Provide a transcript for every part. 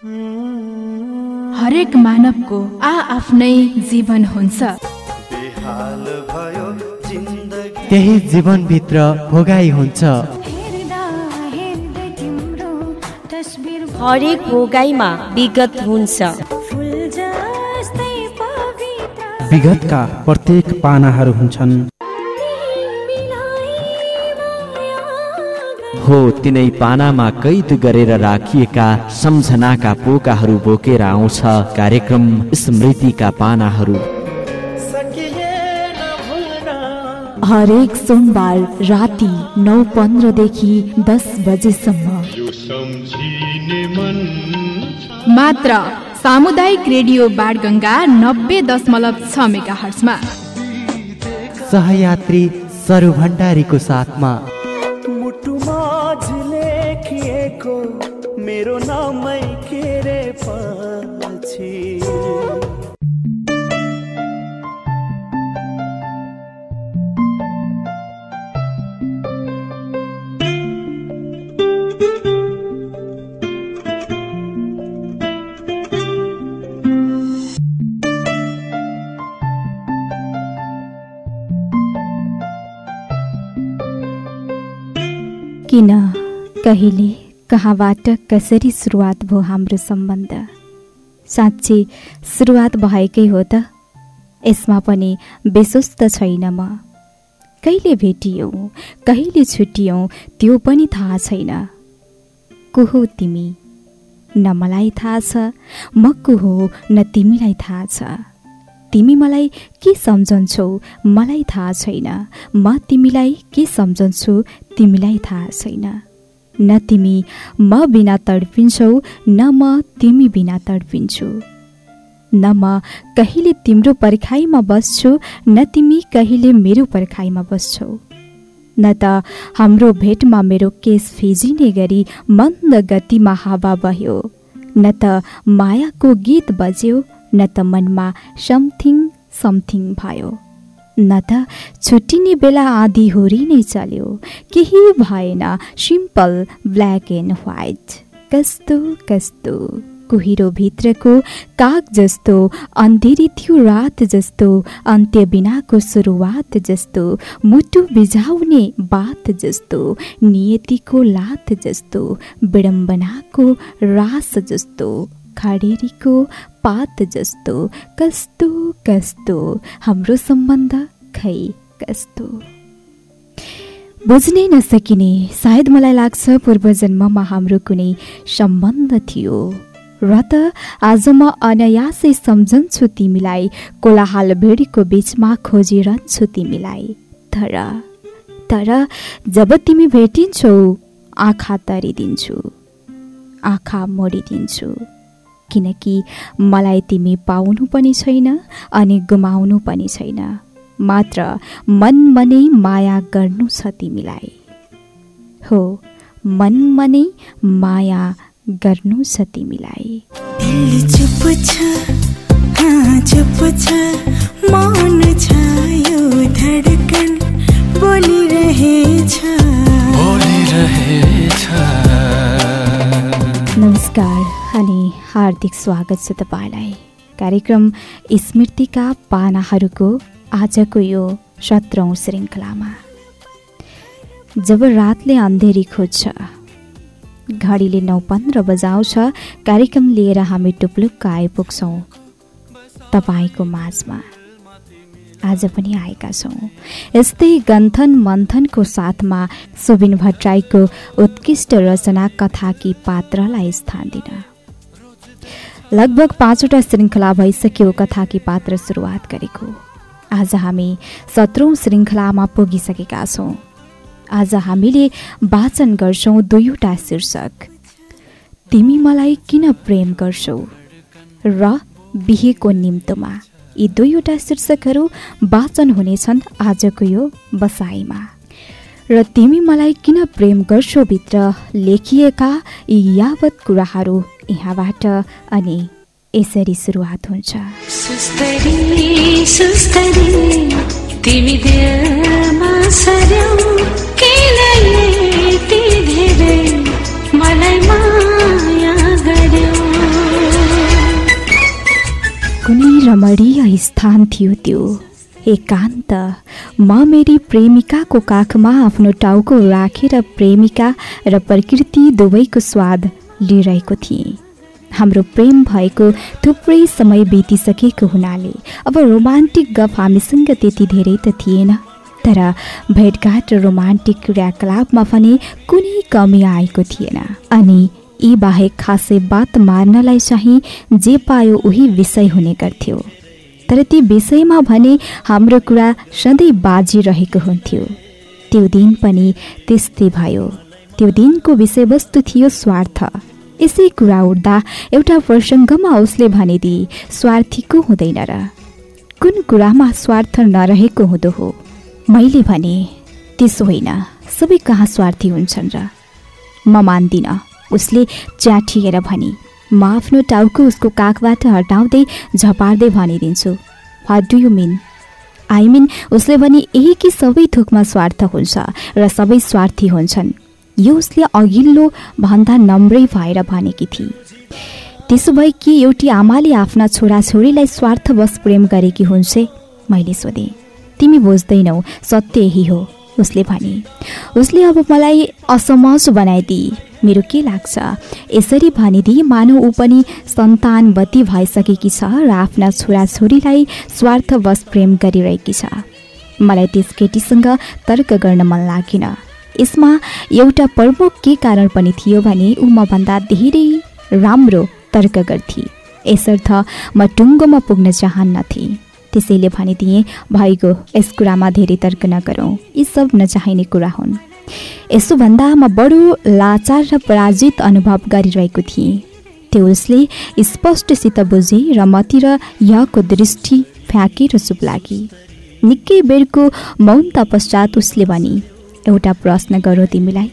हरेक मानवको आफ्नै जीवन हुन्छ। त्यही जीवनभित्र भोगाई हुन्छ। हरेक भोगाईमा विगत हुन्छ। विगतका प्रत्येक पानाहरू हुन्छन्। हो तिनै पानामा कैद गरेर राखिएका सम्झनाका पोकाहरू बोकेर आउँछ कार्यक्रम स्मृतिका पानाहरू। हरेक सोमबार राति 9:15 देखि 10 बजेसम्म मात्र सामुदायिक रेडियो बाणगंगा 90.6 मेगाहर्ट्जमा। सहयात्री सरु भण्डारीको साथमा। मेरो नामै के रे पछि किन, कहिले, कहाँबाट, कसरी सुरुवात भयो हाम्रो सम्बन्ध? साँच्चै सुरुवात भएकै हो त? यसमा पनि विश्वास त छैन म। कहिले भेटियौ, कहिले छुटियौ त्यो पनि थाहा छैन। को हो तिमी? न मलाई थाहा छ, म को हो न तिमीलाई थाहा छ। तिमी मलाई के सम्झन्छौ मलाई थाहा छैन, म तिमीलाई के सम्झन्छु तिमीलाई थाहा छैन। न तिमी म बिना तडपिन्छौ, न म तिमी बिना तडपिन्छु। न म कहिले तिम्रो पर्खाइमा बस्छु, न तिमी कहिले मेरो पर्खाइमा बस्छौ। न त हाम्रो भेटमा मेरो केस फिजिने गरी मन्द गतिमा हावा बह्यो, न त मायाको गीत बज्यो, न त मनमा समथिङ समथिङ भयो, न त छुट्टिने बेला आधी होरी नै चल्यो। केही भएन, सिम्पल ब्ल्याक एन्ड व्हाइट। कस्तो कस्तो कुहिरो भित्रको काग जस्तो, अन्धेरी थियो रात जस्तो, अन्त्य बिनाको सुरुवात जस्तो, मुटु बिझाउने बात जस्तो, नियतिको लात जस्तो, विडम्बनाको रास जस्तो, खडेरीको पात जस्तो। कस्तो कस्तो हाम्रो सम्बन्ध, खै कस्तो। बुझ्नै नसकिने, सायद मलाई लाग्छ पूर्वजन्ममा हाम्रो कुनै सम्बन्ध थियो र त आज म अनायासै सम्झन्छु तिमीलाई। कोलाहल भिडको बीचमा खोजिरहन्छु तिमीलाई। तर जब तिमी भेटिन्छौ, आँखा तरिदिन्छु, आँखा मोडिदिन्छु। किनकि मलाई तिमी पाउनु पनि छैन अनि गुमाउनु पनि छैन, मात्र मनमा नै माया गर्नु छ तिमीलाई। हो, मनमा नै माया गर्नु छ तिमीलाई। दिल चुप छ, चुप छ, मौन छ, यो धडकन बोलिरहेछ। नमस्कार अनि हार्दिक स्वागत छ तपाईँलाई कार्यक्रम स्मृतिका पानाहरूको आजको यो 17औं श्रृङ्खलामा। जब रातले अन्धेरी खोज्छ, घडीले 9:15 बजाउँछ, कार्यक्रम लिएर हामी टुप्लुक्क आइपुग्छौँ तपाईँको माझमा। आज पनि आएका छौँ यस्तै गन्थन मन्थनको साथमा सुबिन भट्टराईको उत्कृष्ट रचना कथाकी पात्रलाई स्थान दिन। लगभग 5वटा श्रृङ्खला भइसक्यो कथाकी पात्र सुरुवात गरेको। आज हामी 17औं श्रृङ्खलामा पुगिसकेका छौँ। आज हामीले वाचन गर्छौँ 2वटा शीर्षक, तिमी मलाई किन प्रेम गर्छौ र बिहेको निम्तोमा। यी 2वटा शीर्षकहरू वाचन हुनेछन् आजको यो बसाइमा। र तिमी मलाई किन प्रेम गर्छौ भित्र लेखिएका यी यावत कुराहरू यहाँबाट अनि यसरी सुरुवात हुन्छ। सुस्तरी सुस्तरी तिमी दिलमा सर्यौ, किन यति धेरै मलाई माया गर्यौ। रमणीय स्थान थियो त्यो एकान्त। म मेरी प्रेमिकाको काखमा आफ्नो टाउको राखेर प्रेमिका र प्रकृति दुवैको स्वाद लिइरहेको थिएँ। हाम्रो प्रेम भएको थुप्रै समय बितिसकेको हुनाले अब रोमान्टिक गफ हामीसँग त्यति धेरै त थिएन, तर भेटघाट र रोमान्टिक क्रियाकलापमा पनि कुनै कमी आएको थिएन। अनि यी बाहेक खासै बात मार्नलाई चाहिँ जे पायो उही विषय हुने गर्थ्यो, तर ती विषयमा भने हाम्रो कुरा सधैँ बाजिरहेको हुन्थ्यो। त्यो दिन पनि त्यस्तै भयो। त्यो दिनको विषयवस्तु थियो स्वार्थ। यसै कुरा उठ्दा एउटा प्रसङ्गमा उसले भनिदिए, स्वार्थी को हुँदैन र? कुन कुरामा स्वार्थ नरहेको हुँदो हो? मैले भने, त्यसो होइन, सबै कहाँ स्वार्थी हुन्छन् र? म मान्दिनँ। उसले च्याठिएर भनी। म आफ्नो टाउको उसको काखबाट हटाउँदै झपार्दै भनिदिन्छु, what do you mean? I mean, उसले भने यही कि सबै थोकमा स्वार्थ हुन्छ र सबै स्वार्थी हुन्छन्। यो उसले अघिल्लो भन्दा नम्रै भएर भनेकी थिए। त्यसो भए कि एउटी आमाले आफ्ना छोराछोरीलाई स्वार्थवश प्रेम गरेकी हुन्छे? मैले सोधेँ। तिमी बुझ्दैनौ, सत्य यही हो, उसले भने। उसले अब मलाई असमझ बनाइदिए। मेरो के लाग्छ, यसरी भनिदिए मानौ ऊ पनि सन्तानवती भइसकेकी छ र आफ्ना छोराछोरीलाई स्वार्थवश प्रेम गरिरहेकी छ। मलाई त्यस केटीसँग तर्क गर्न मन लागेन। यसमा एउटा प्रमुख के कारण पनि थियो भने ऊ मभन्दा धेरै राम्रो तर्क गर्थे। यसर्थ म टुङ्गोमा पुग्न चाहन्नथे। त्यसैले भनिदिएँ, भइगयो, यस कुरामा धेरै तर्क नगरौँ, यी सब नचाहिने कुरा हुन्। यसो भन्दा म बडो लाचार र पराजित अनुभव गरिरहेको थिएँ। त्यो उसले स्पष्टसित बुझे र मतिर यहाँको दृष्टि फ्याँकेर चुप लागे। निकै बेरको मौनता पश्चात उसले भनी, एउटा प्रश्न गरौँ तिमीलाई?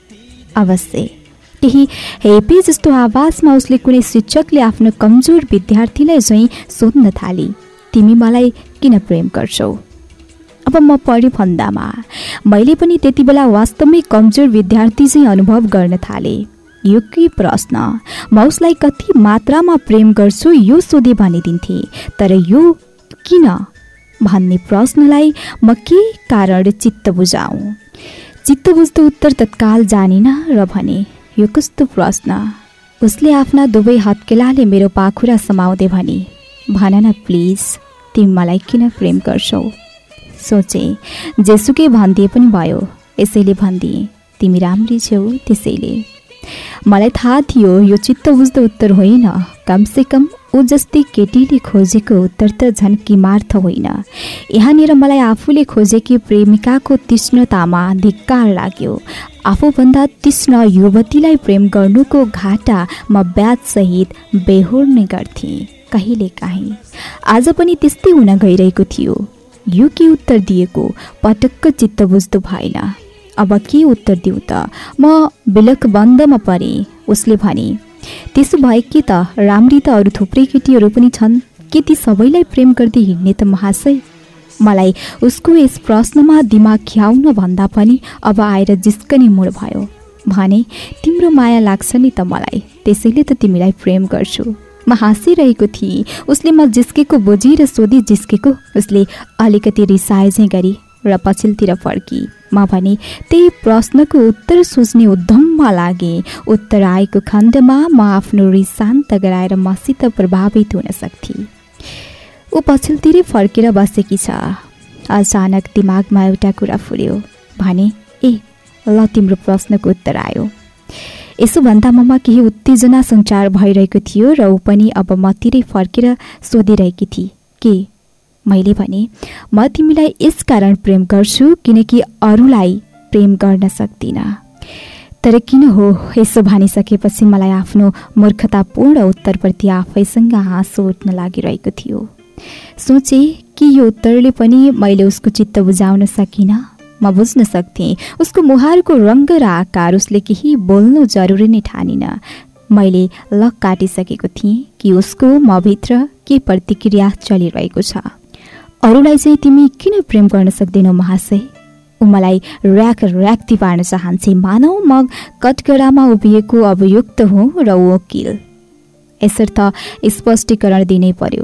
अवश्य। केही हेपे जस्तो आवाजमा उसले कुनै शिक्षकले आफ्नो कमजोर विद्यार्थीलाई चाहिँ सोध्न थाले, तिमी मलाई किन प्रेम गर्छौ? अब म पढे भन्दामा मैले पनि त्यति बेला वास्तवमै कमजोर विद्यार्थी चाहिँ अनुभव गर्न थालेँ। यो के प्रश्न? म उसलाई कति मात्रामा प्रेम गर्छु यो सोधे भनिदिन्थे, तर यो किन भन्ने प्रश्नलाई म के कारण चित्त बुझाउँ? चित्त बुझ्दो उत्तर तत्काल जानिन र भने, यो कस्तो प्रश्न? उसले आफ्ना दुवै हत्केलाले मेरो पाखुरा समाउँदै भने, भन न प्लिज, तिमी मलाई किन प्रेम गर्छौ? सोचे, जेसुकै भनिदिए पनि भयो, यसैले भनिदिए, तिमी राम्री छौ त्यसैले। मलाई थाहा थियो यो चित्त बुझ्दो उत्तर होइन, कमसेकम ऊ जस्तै केटीले खोजेको उत्तर त झन् किमार्थ होइन। यहाँनिर मलाई आफूले खोजेकी प्रेमिकाको तीक्ष्णतामा धिक्कार लाग्यो। आफूभन्दा तीक्ष्ण युवतीलाई प्रेम गर्नुको घाटा म ब्याजसहित बेहोर्ने गर्थेँ कहिलेकाहीँ। आज पनि त्यस्तै हुन गइरहेको थियो। यो के उत्तर दिएको पटक्क चित्त बुझ्दो भएन। अब के उत्तर दिउँ त? म बिलकबन्दमा परेँ। उसले भने, त्यसो भए के त राम्री त अरू थुप्रै केटीहरू पनि छन्, के ती सबैलाई प्रेम गर्दै हिँड्ने त महाशय? मलाई उसको यस प्रश्नमा दिमाग खियाउन भन्दा पनि अब आएर जिस्कने मुड भयो। भने, तिम्रो माया लाग्छ नि त मलाई, त्यसैले त तिमीलाई प्रेम गर्छु। म हाँसिरहेको थिएँ। उसले म जिस्केको बुझेर सोधी जिस्केको। उसले अलिकति रिसाए झैँ गरी र पछिल्तिर फर्की। म भने, त्यही प्रश्नको उत्तर सोच्ने उद्यममा लागेँ। उत्तर आएको खण्डमा म आफ्नो रिस शान्त गराएर मसित प्रभावित हुन सक्थेँ। ऊ पछिल्तिरै फर्केर बसेकी छ। अचानक दिमागमा एउटा कुरा फुर्यो। भने, ए ल, तिम्रो प्रश्नको उत्तर आयो। यसो भन्दा ममा केही उत्तेजना सञ्चार भइरहेको थियो र ऊ पनि अब मतिरै फर्केर सोधिरहेकी थिए। के? मैले भने, म तिमीलाई यस कारण प्रेम गर्छु किनकि अरूलाई प्रेम गर्न सक्दिनँ। तर किन हो? यसो भनिसकेपछि मलाई आफ्नो मूर्खतापूर्ण उत्तरप्रति आफैसँग हाँसो उठ्न लागिरहेको थियो। सोचे कि यो उत्तरले पनि मैले उसको चित्त बुझाउन सकिनँ। म बुझ्न सक्थेँ उसको मुहारको रङ्ग र आकार। उसले केही बोल्नु जरुरी नै ठानिन। मैले लक काटिसकेको थिएँ कि उसको मभित्र के प्रतिक्रिया चलिरहेको छ। अरूलाई चाहिँ तिमी किन प्रेम गर्न सक्दैनौ महाशय? ऊ मलाई र्याक्ती पार्न चाहन्छे, मानौ म कटकडामा उभिएको अभियुक्त हुँ र ऊ वकिल। यसर्थ स्पष्टीकरण दिनै पर्यो।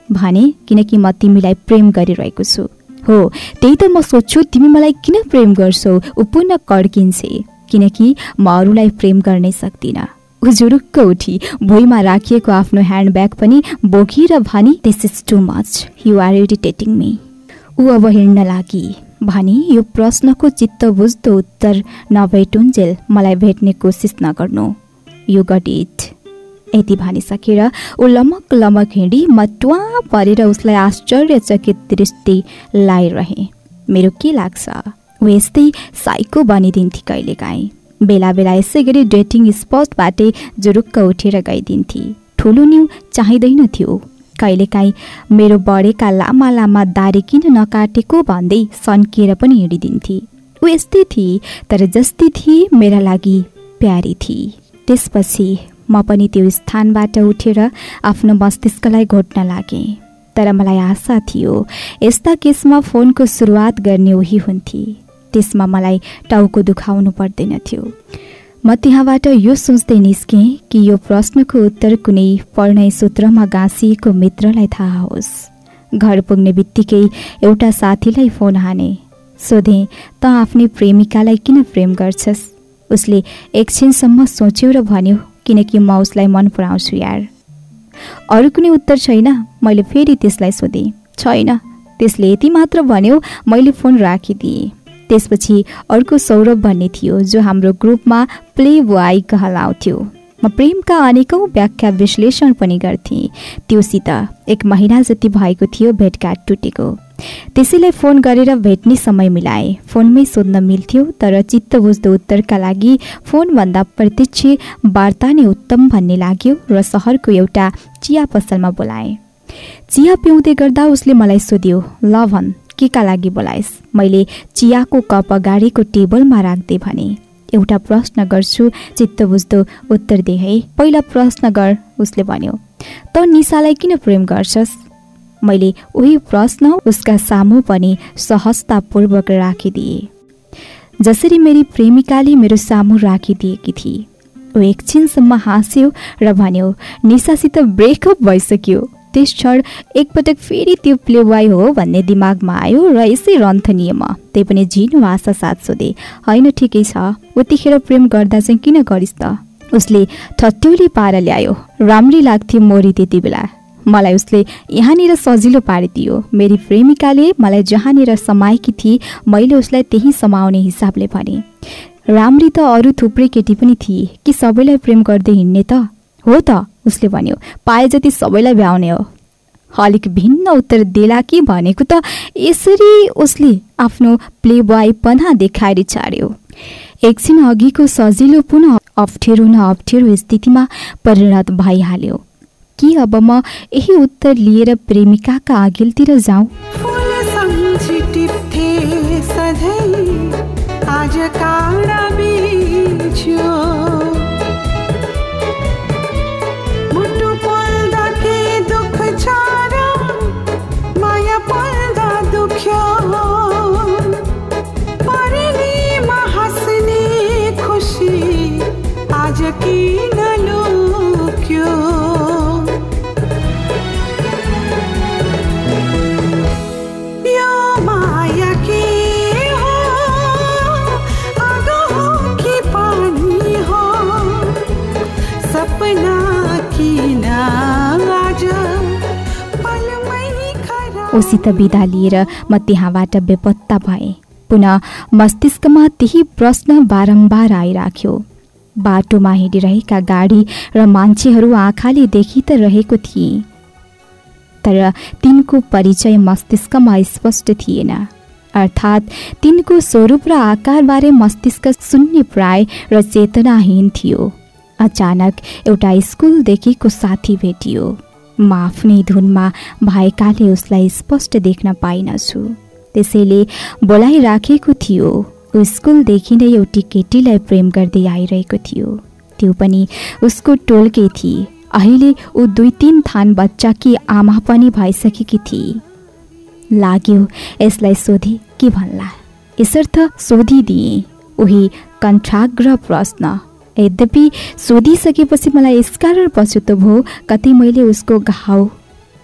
भने किनकि म तिमीलाई प्रेम गरिरहेको छु। हो त्यही त म सोध्छु तिमी मलाई किन प्रेम गर्छौ। ऊ पुनः कड्किन्छे किनकि म अरूलाई प्रेम गर्नै सक्दिनँ। ऊ जुरुक्क उठी भुइँमा राखिएको आफ्नो ह्यान्डब्याग पनि बोकेर भनी this is too much, you are irritating me. ऊ अब हिँड्न लागि भनी यो प्रश्नको चित्त बुझ्दो उत्तर नभएटुन्जेल मलाई भेट्ने कोसिस नगर्नु, यु गट इट। यति भनिसकेर ऊ लमक लमक हिँडी म ट्वा परेर उसलाई आश्चर्यचकित दृष्टि लाइरहे। मेरो के लाग्छ ऊ यस्तै साइको बनिदिन्थी कहिलेकाहीँ। बेला बेला यसै गरी डेटिङ स्पटबाटै जुरुक्क उठेर गइदिन्थी। ठुलो न्यु चाहिँदैन थियो। कहिलेकाहीँ मेरो बढेका लामा लामा दारी किन नकाटेको भन्दै सन्किएर पनि हिँडिदिन्थी। ऊ यस्तै थिए तर जस्तै थिए मेरा लागि प्यारी थिए। त्यसपछि म पनि त्यो स्थानबाट उठेर आफ्नो मस्तिष्कलाई घोट्न लागेँ। तर मलाई आशा थियो यस्ता केसमा फोनको सुरुवात गर्ने उही हुन्थे। त्यसमा मलाई टाउको दुखाउनु पर्दैन थियो। म त्यहाँबाट यो सोच्दै निस्केँ कि यो प्रश्नको उत्तर कुनै पढ्ने सूत्रमा गाँसिएको मित्रलाई थाहा होस्। घर पुग्ने बित्तिकै एउटा साथीलाई फोन हाने। सोधेँ त आफ्नै प्रेमिकालाई किन प्रेम गर्छस्? उसले एकछिनसम्म सोच्यो र भन्यो किनकि म उसलाई मन पराउँछु यार। अरू कुनै उत्तर छैन? मैले फेरि त्यसलाई सोधेँ। छैन। त्यसले यति मात्र भन्यो। मैले फोन राखिदिएँ। त्यसपछि अर्को सौरभ भन्ने थियो जो हाम्रो ग्रुपमा प्ले बोय कहलाउँथ्यो। म प्रेमका अनेकौँ व्याख्या विश्लेषण पनि गर्थेँ। त्योसित 1 महिना जति भएको थियो भेटघाट टुटेको। त्यसैलाई फोन गरेर भेट्ने समय मिलाए। फोनमै सोध्न मिल्थ्यो तर चित्त बुझ्दो उत्तरका लागि फोनभन्दा प्रत्यक्ष वार्ता नै उत्तम भन्ने लाग्यो र सहरको एउटा चिया पसलमा बोलाएँ। चिया पिउँदै गर्दा उसले मलाई सोध्यो ल भन् के का लागि बोलाइस्? मैले चियाको कप अगाडिको टेबलमा राख्दै भने एउटा प्रश्न गर्छु, चित्त बुझ्दो उत्तर दे है। पहिला प्रश्न गर, उसले भन्यो। त निशालाई किन प्रेम गर्छस्? मैले उही प्रश्न उसका सामु पनि सहजतापूर्वक राखिदिए जसरी मेरी प्रेमिकाले मेरो सामु राखिदिएकी थिए। ऊ एकछिनसम्म हाँस्यो र भन्यो निशासित ब्रेकअप भइसक्यो। त्यस क्षण एकपटक फेरि त्यो प्लेबॉय हो भन्ने दिमागमा आयो र यसै रन्थनिए म। त्यही पनि झिनो भाषा साथ सोधे होइन ठिकै छ, उतिखेर प्रेम गर्दा चाहिँ किन गरिस् त? उसले ठट्यौली पारा ल्यायो। राम्री लाग्थ्यो मोरी त्यति बेला। मलाई उसले यहाँनिर सजिलो पारिदियो। मेरी प्रेमिकाले मलाई जहाँनिर समाएकी थिए मैले उसलाई त्यही समाउने हिसाबले भने। राम्री त अरू थुप्रै केटी पनि थिए कि सबैलाई प्रेम गर्दै हिँड्ने त? हो त, उसले भन्यो। पाए जति सबैलाई भ्याउने हो। अलिक भिन्न उत्तर देला कि भनेको त यसरी उसले आफ्नो प्लेबॉय पना देखाएर छाड्यो। एकछिन अघिको सजिलो पुनः अप्ठ्यारो न अप्ठ्यारो स्थितिमा परिणत भइहाल्यो। कि अब म यही उत्तर लिएर प्रेमिकाका अघिल्तिर जाउँ? आज काँडा बिछ्यो मुटु पल्दा के दुख छ र माया पल्दा दुख्यो परिणीमा हाँस्ने खुसी आज किन लुक्यो यो माया के उसित बिदा लिएर म त्यहाँबाट बेपत्ता भएँ। पुनः मस्तिष्कमा त्यही प्रश्न बारम्बार आइराख्यो। बाटोमा हिँडिरहेका गाडी र मान्छेहरू आँखाले देखि त रहेको थिए तर तिनको परिचय मस्तिष्कमा स्पष्ट थिएन। अर्थात् तिनको स्वरूप र आकारबारे मस्तिष्क शून्य प्राय र चेतनाहीन थियो। अचानक एउटा स्कुलदेखिको साथी भेटियो। म आफ्नै धुनमा भएकाले उसलाई स्पष्ट देख्न पाइनछु। त्यसैले बोलाइराखेको थियो। ऊ स्कुलदेखि नै एउटी केटीलाई प्रेम गर्दै आइरहेको थियो। त्यो पनि उसको टोलकै थिए। अहिले ऊ 2-3 थान बच्चाकी आमा पनि भइसकेकी थिए। लाग्यो यसलाई सोधे के भन्ला। यसर्थ सोधिदिए उही कण्ठाग्र प्रश्न। यद्यपि सोधिसकेपछि मलाई यसकारण पछुतो भयो कतै मैले उसको घाउ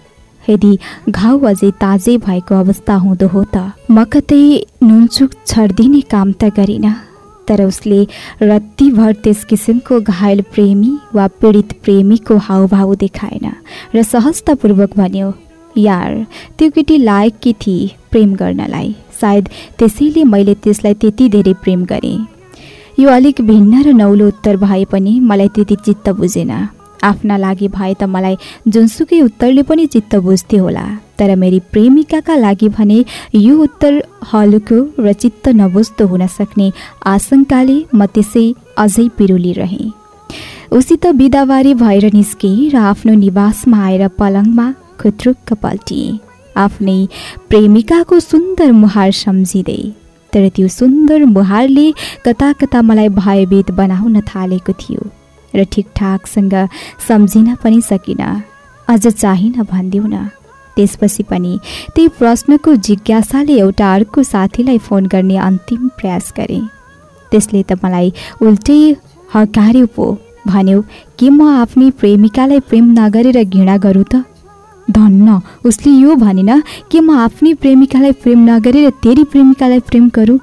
यदि घाउ अझै ताजै भएको अवस्था हुँदो हो त म कतै नुनचुक छर्दिने काम त गरिन, तर उसले रत्तीभर त्यस किसिमको घायल प्रेमी वा पीडित प्रेमीको हाउभाउ देखाएन र सहजतापूर्वक भन्यो, यार त्यो केटी लायककी थिए प्रेम गर्नलाई, सायद त्यसैले मैले त्यसलाई त्यति धेरै प्रेम गरेँ। यो अलिक भिन्न र नौलो उत्तर भए पनि मलाई त्यति चित्त बुझेन। आफ्ना लागि भए त मलाई जुनसुकै उत्तरले पनि चित्त बुझ्थे होला, तर मेरी प्रेमिकाका लागि भने यो उत्तर हलुको र चित्त नबुझ्दो हुन सक्ने आशंकाले म त्यसै अझै पिरुली रहेँ। उसित बिदावारी भएर निस्केँ र आफ्नो निवासमा आएर पलङमा खुत्रुक्क पल्टिएँ, आफ्नै प्रेमिकाको सुन्दर मुहार सम्झिँदै। तर त्यो सुन्दर मुहारले कता कता मलाई भयभीत बनाउन थालेको थियो र ठिकठाकसँग सम्झिन पनि सकिन, अझ चाहिन भनिदेऊ न। त्यसपछि पनि त्यही प्रश्नको जिज्ञासाले एउटा अर्को साथीलाई फोन गर्ने अन्तिम प्रयास गरेँ। त्यसले त मलाई उल्टै हकार्यो पो, भन्यो कि म आफ्नै प्रेमिकालाई प्रेम नगरेर घृणा गरौँ त? धन्न उसले यो भनेन कि म आफ्नै प्रेमिकालाई प्रेम नगरेर तेरी प्रेमिकालाई प्रेम गरौँ।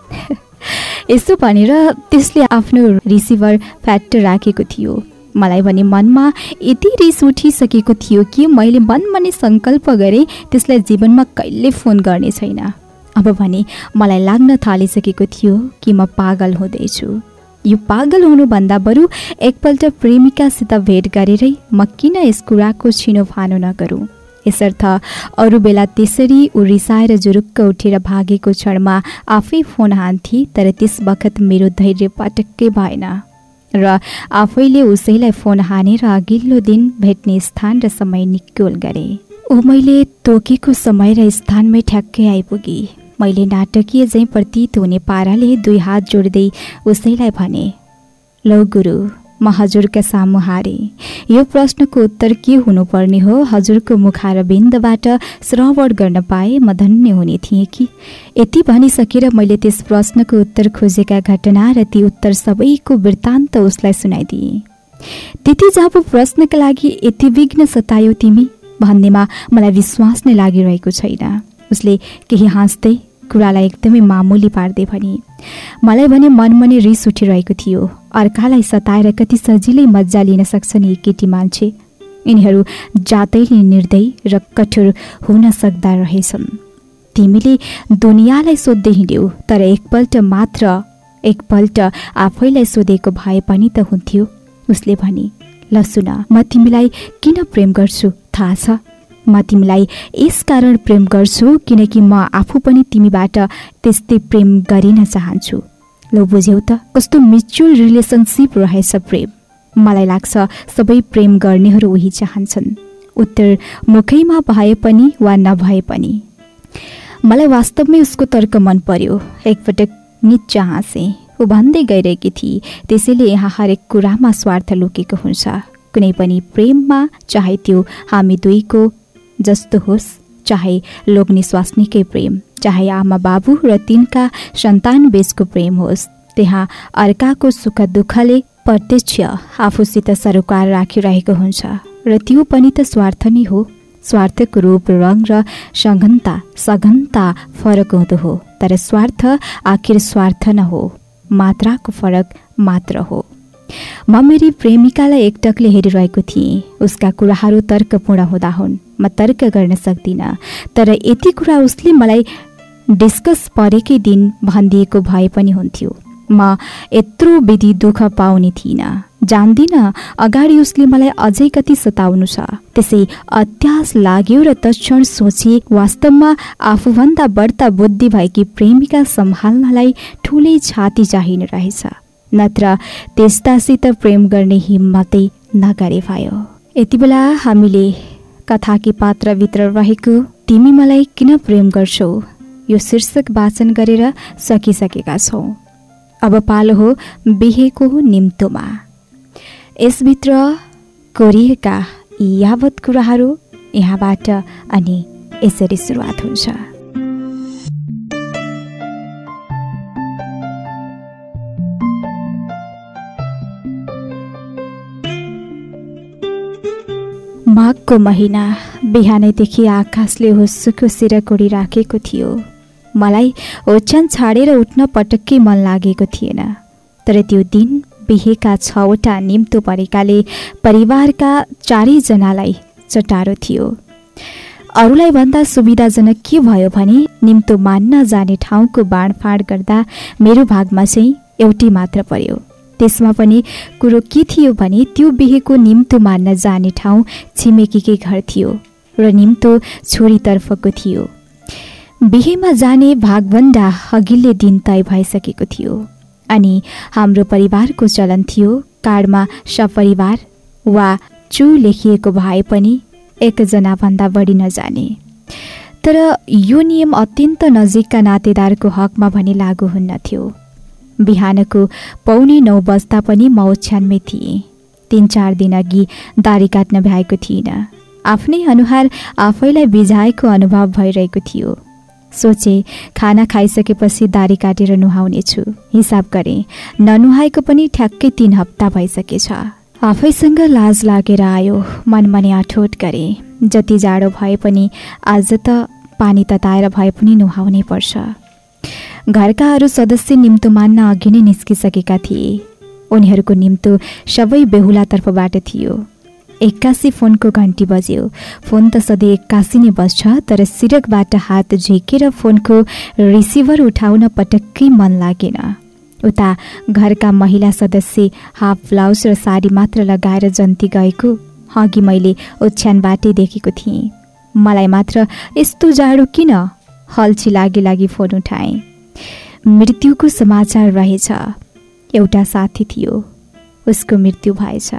यसो भनेर त्यसले आफ्नो रिसिभर फ्याट राखेको थियो। मलाई भने मनमा यति रिस उठिसकेको थियो कि मैले मनमा नै सङ्कल्प गरेँ त्यसलाई जीवनमा कहिले फोन गर्ने छैन। अब भने मलाई लाग्न थालिसकेको थियो कि म पागल हुँदैछु। यो पागल हुनुभन्दा बरु एकपल्ट प्रेमिकासित भेट गरेरै म किन यस कुराको छिनोफानो नगरौँ। यसर्थ अरू बेला त्यसरी ऊ रिसाएर जुरुक्क उठेर भागेको क्षणमा आफै फोन हान्थे, तर त्यस बखत मेरो धैर्य पटक्कै भएन र आफैले उसैलाई फोन हानेर अघिल्लो दिन भेट्ने स्थान र समय निक्कोल गरेँ। ऊ मैले तोकेको समय र स्थानमै ठ्याक्कै आइपुगे। मैले नाटकीय झैँ प्रतीत हुने पाराले दुई हात जोड्दै उसैलाई भने, लौ गुरु, म हजुरका सामु हारेँ। यो प्रश्नको उत्तर के हुनुपर्ने हो हजुरको मुखारबिन्दबाट श्रवण गर्न पाए म धन्य हुने थिएँ कि। यति भनिसकेर मैले त्यस प्रश्नको उत्तर खोजेका घटना र ती उत्तर सबैको वृत्तान्त उसलाई सुनाइदिएँ। त्यति जब प्रश्नका लागि यति विघ्न सतायो तिमी भन्नेमा मलाई विश्वास नै लागिरहेको छैन। उसले केही हाँस्दै कुरालाई एकदमै मामुली पार्दै भने, मलाई भने मनमा नै रिस उठिरहेको थियो। अर्कालाई सताएर कति सजिलै मजा लिन सक्छन् यी केटी मान्छे। यिनीहरू जातैले निर्दयी र कठोर हुन सक्दा रहेछन्। तिमीले दुनियाँलाई सोध्दै हिँड्यौ, तर एकपल्ट आफैलाई सोधेको भए पनि त हुन्थ्यो। उसले भने, ल सुन, म तिमीलाई किन प्रेम गर्छु थाहा छ? म तिमीलाई यस कारण प्रेम गर्छु किनकि म आफू पनि तिमीबाट त्यस्तै प्रेम गरिन चाहन्छु। लो बुझ्यौ त कस्तो म्युचुअल रिलेसनसिप रहेछ प्रेम। मलाई लाग्छ सबै प्रेम गर्नेहरू उही चाहन्छन्, उत्तर मुखैमा भए पनि वा नभए पनि। मलाई वास्तवमै उसको तर्क मन पर्यो। एकपटक निच्च हाँसेँ। ऊ भन्दै गइरहेकी थिए, त्यसैले यहाँ हरेक कुरामा स्वार्थ लुकेको हुन्छ। कुनै पनि प्रेममा, चाहे त्यो हामी दुईको जस्तो होस्, चाहे लोग्ने स्वास्नीकै प्रेम, चाहे आमा बाबु र तिनका सन्तान बीचको प्रेम होस्, त्यहाँ अर्काको सुख दुःखले प्रत्यक्ष आफूसित सरोकार राखिरहेको हुन्छ र त्यो पनि त स्वार्थ नै हो। स्वार्थको रूप, रङ र सघनता फरक हुँदो हो, तर स्वार्थ आखिर स्वार्थ न हो, मात्राको फरक मात्र हो। म मेरी प्रेमिकालाई एकटकले हेरिरहेको थिएँ। उसका कुराहरू तर्कपूर्ण हुँदा हुन्, म तर्क गर्न सक्दिनँ, तर यति कुरा उसले मलाई डिस्कस परेकै दिन भनिदिएको भए पनि हुन्थ्यो। म यत्रो विधि दुःख पाउने थिइनँ, जान्दिनँ अगाडि उसले मलाई अझै कति सताउनु छ। त्यसै अत्यास लाग्यो र तत्क्षण सोचे, वास्तवमा आफूभन्दा बढ्ता बुद्धि भएकी प्रेमिका सम्हाल्नलाई ठुलै छाती चाहिने रहेछ, नत्र त्यस्तासित प्रेम गर्ने हिम्मतै नगरे भयो। यति बेला हामीले कथाकी पात्रभित्र रहेको तिमी मलाई किन प्रेम गर्छौ यो शीर्षक वाचन गरेर सकिसकेका छौँ। अब पालो हो बिहेको निम्तोमा। यसभित्र कोरिएका यावत कुराहरू यहाँबाट अनि यसरी सुरुवात हुन्छ। माघको महिना बिहानैदेखि आकाशले हुस्सुको सिरक उडिराखेको थियो। मलाई ओछ्यान छाडेर उठ्न पटक्कै मन लागेको थिएन। तर त्यो दिन बिहेका 6वटा निम्तो परेकाले परिवारका 4जनालाई चटारो थियो। अरूलाई भन्दा सुविधाजनक के भयो भने निम्तो मान्न जाने ठाउँको बाँडफाँड गर्दा मेरो भागमा चाहिँ एउटै मात्र पर्यो। त्यसमा पनि कुरो के थियो भने त्यो बिहेको निम्तो मान्न जाने ठाउँ छिमेकीकै घर थियो र निम्तो छोरीतर्फको थियो। बिहेमा जाने भागभन्दा अघिल्ले दिन तय भइसकेको थियो अनि हाम्रो परिवारको चलन थियो कार्डमा सपरिवार वा चु लेखिएको भए पनि 1जनाभन्दा बढी नजाने। तर यो नियम अत्यन्त नजिकका नातेदारको हकमा भने लागू हुन्न थियो। बिहानको 8:45 बज्दा पनि म ओछ्यानमै थिएँ। 3-4 दिन अघि दारी काट्न भ्याएको थिइनँ। आफ्नै अनुहार आफैलाई बिझाएको अनुभव भइरहेको थियो। सोचे खाना खाइसकेपछि दारी काटेर नुहाउनेछु। हिसाब गरेँ ननुहाएको पनि ठ्याक्कै 3 हप्ता भइसकेछ। आफैसँग लाज लागेर आयो। मनमने अठोट गरेँ जति जाडो भए पनि आज त पानी तताएर भए पनि नुहाउनै पर्छ। घरका अरू सदस्य निम्तो मान्न अघि नै निस्किसकेका थिए। उनीहरूको निम्तो सबै बेहुलातर्फबाट थियो। 81 फोनको घन्टी बज्यो। फोन त सधैँ 81 नै बज्छ, तर सिरकबाट हात झिकेर फोनको रिसिभर उठाउन पटक्कै मन लागेन। उता घरका महिला सदस्य हाफ ब्लाउज र साडी मात्र लगाएर जन्ती गएको अघि मैले ओछ्यानबाटै देखेको थिएँ। मलाई मात्र यस्तो जाडो किन? हल्छी लागि फोन उठाएँ। मृत्युको समाचार रहेछ। एउटा साथी थियो, उसको मृत्यु भएछ।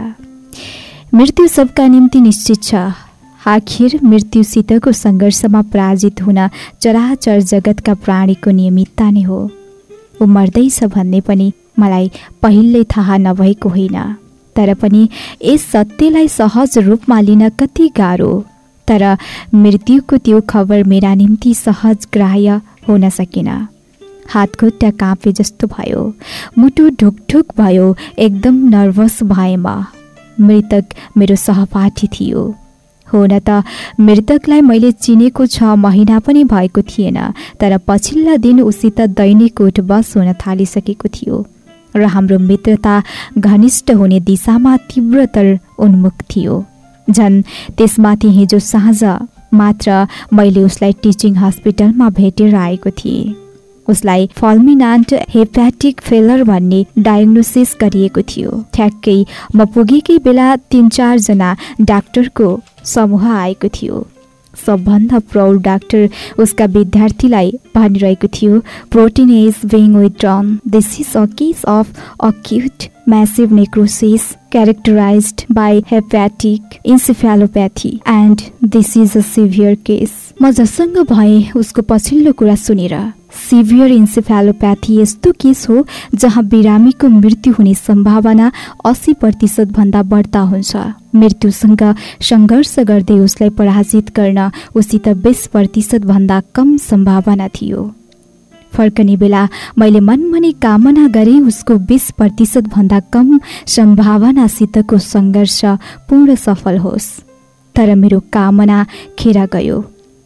मृत्यु सबका निम्ति निश्चित छ। आखिर मृत्युसितको सङ्घर्षमा पराजित हुन चराचर जगतका प्राणीको नियमितता नै हो। ऊ मर्दैछ भन्ने पनि मलाई पहिल्यै थाहा नभएको होइन। तर पनि यस सत्यलाई सहज रूपमा लिन कति गाह्रो। तर मृत्युको त्यो खबर मेरा निम्ति सहज ग्राह्य हुन सकेन। हातखुट्टा काँपे जस्तो भयो। मुटु ढुकढुक भयो। एकदम नर्भस भएँ म। मृतक मेरो सहपाठी थियो। हुन त मृतकलाई मैले चिनेको 6 महिना पनि भएको थिएन, तर पछिल्ला दिन उसित दैनिक उठबस हुन थालिसकेको थियो र हाम्रो मित्रता घनिष्ठ हुने दिशामा तीव्रतर उन्मुख थियो। झन् त्यसमाथि हिजो साँझ मात्र मैले उसलाई टिचिङ हस्पिटलमा भेटेर आएको थिएँ। उसलाई फल्मिनान्ट हेप्याटिक फेलर भन्ने डायग्नोसिस गरिएको थियो। ठ्याक्कै म पुगेकै बेला 3-4 जना डाक्टरको समूह आएको थियो। सबभन्दा प्रौढ डाक्टर उसका विद्यार्थीलाई भनिरहेको थियो, protein is being withdrawn. This is a case of acute massive necrosis characterized by hepatic encephalopathy and this is a severe case। म जससँग भए उसको पछिल्लो कुरा सुनेर। सिभियर इन्सेफेलोप्याथी यस्तो केस हो जहाँ बिरामीको मृत्यु हुने सम्भावना 80% भन्दा बढ्ता हुन्छ। मृत्युसँग सङ्घर्ष गर्दै उसलाई पराजित गर्न उसित 20% भन्दा कम सम्भावना थियो। फर्कने बेला मैले मनमनी कामना गरेँ उसको 20% भन्दा कम सम्भावनासितको सङ्घर्ष पूर्ण सफल होस्। तर मेरो कामना खेर गयो।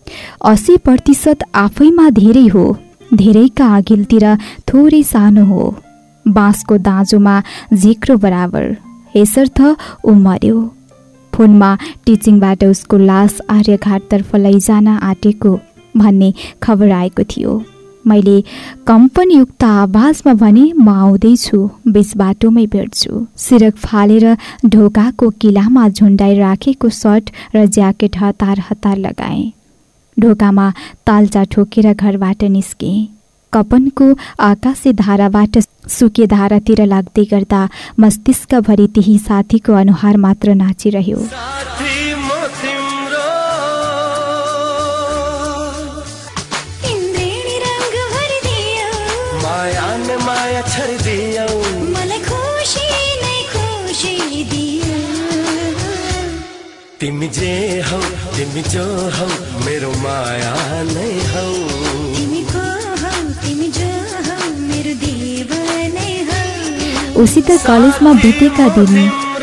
80% आफैमा धेरै हो, धेरैका अघिल्तिर थोरै सानो हो। बाँसको दाँजोमा झिक्रो बराबर। यसर्थ ऊ मर्यो। फोनमा टिचिङबाट उसको लास आर्यघाटतर्फ लैजान आँटेको भन्ने खबर आएको थियो। मैले कम्पनयुक्त आवाजमा भने म आउँदैछु, बिच बाटोमै भेट्छु। सिरक फालेर ढोकाको किलामा झुन्डाइ राखेको सर्ट र ज्याकेट हतार हतार लगाएँ। ढोकामा तालचा ठोकेर घरबाट निस्केँ। कपनको आकाशे धाराबाट सुके धारातिर लाग्दै गर्दा मस्तिष्कभरि त्यही साथीको अनुहार मात्र नाचिरह्यो। तिमी जे हौ तिमी जो हौ मेरो माया नै हौ। तिमी को हौ तिमी जो हौ मेरो देव नै हौ। उसित कलेजमा बितेका दिन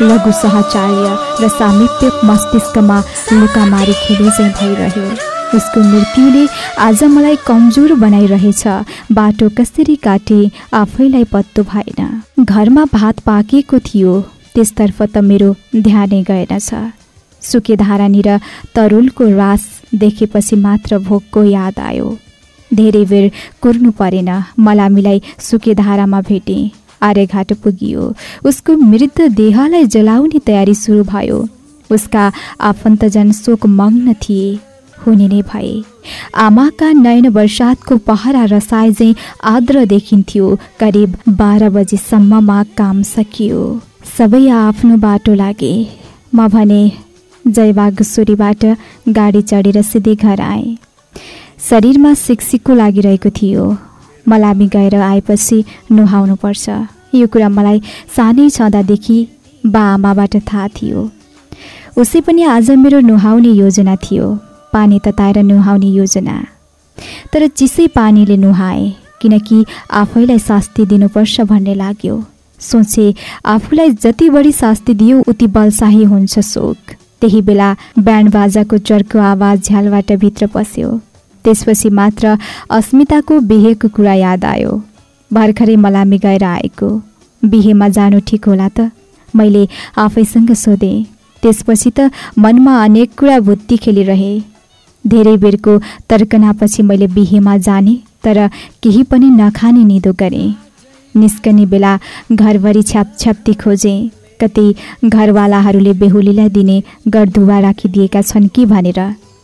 लघु सहचार्य र सामिप्य मस्तिष्कमा लुकामारी खेले चाहिँ भइरह्यो। उसको मृत्युले आज मलाई कमजोर बनाइरहेछ। बाटो कसरी काटे आफैलाई पत्तो भएन। घरमा भात पाकेको थियो, त्यसतर्फ त मेरो ध्यानै गएनछ। सुकेधारानिर तरुलको रास देखेपछि मात्र भोकको याद आयो। धेरै बेर कुर्नु परेन, मलामीलाई सुकेधारामा भेटेँ। आर्यघाट पुगियो। उसको मृत देहलाई जलाउने तयारी सुरु भयो। उसका आफन्तजन शोकमग्न थिए, हुने नै भए। आमाका नयन वर्षातको पहरा रसाए चाहिँ आद्र देखिन्थ्यो। करिब 12 बजीसम्ममा काम सकियो। सबै आफ्नो बाटो लागे। म भने जयबागेश्वरीबाट गाडी चढेर सिधै घर आएँ। शरीरमा सिकसिको लागिरहेको थियो। मलामी गएर आएपछि नुहाउनु पर्छ। यो कुरा मलाई सानै छँदादेखि बा आमाबाट थाहा थियो। उसै पनि आज मेरो नुहाउने योजना थियो, पानी तताएर नुहाउने योजना। तर चिसै पानीले नुहाए, किनकि आफैलाई शास्ति दिनुपर्छ भन्ने लाग्यो। सोचे आफूलाई जति बढी शास्ति दियो उति बलशाही हुन्छ शोक। त्यही बेला ब्यान्ड बाजाको चर्को आवाज झ्यालबाट भित्र पस्यो। त्यसपछि मात्र अस्मिताको बिहेको कुरा याद आयो। भर्खरै मलामी गएर आएको। बिहेमा जानु ठिक होला त? मैले आफैसँग सोधेँ। त्यसपछि त मनमा अनेक कुरा बुद्धि खेलिरहे। धेरै बेरको तर्कनापछि मैले बिहेमा जाने, तर केही पनि नखाने निदो गरेँ। निस्कने बेला घरभरि छ्यापछ्याप्ती खोजेँ। कतै घरवालाहरूले बेहुलीलाई दिने गरधुवा राखिदिएका छन् कि भनेर,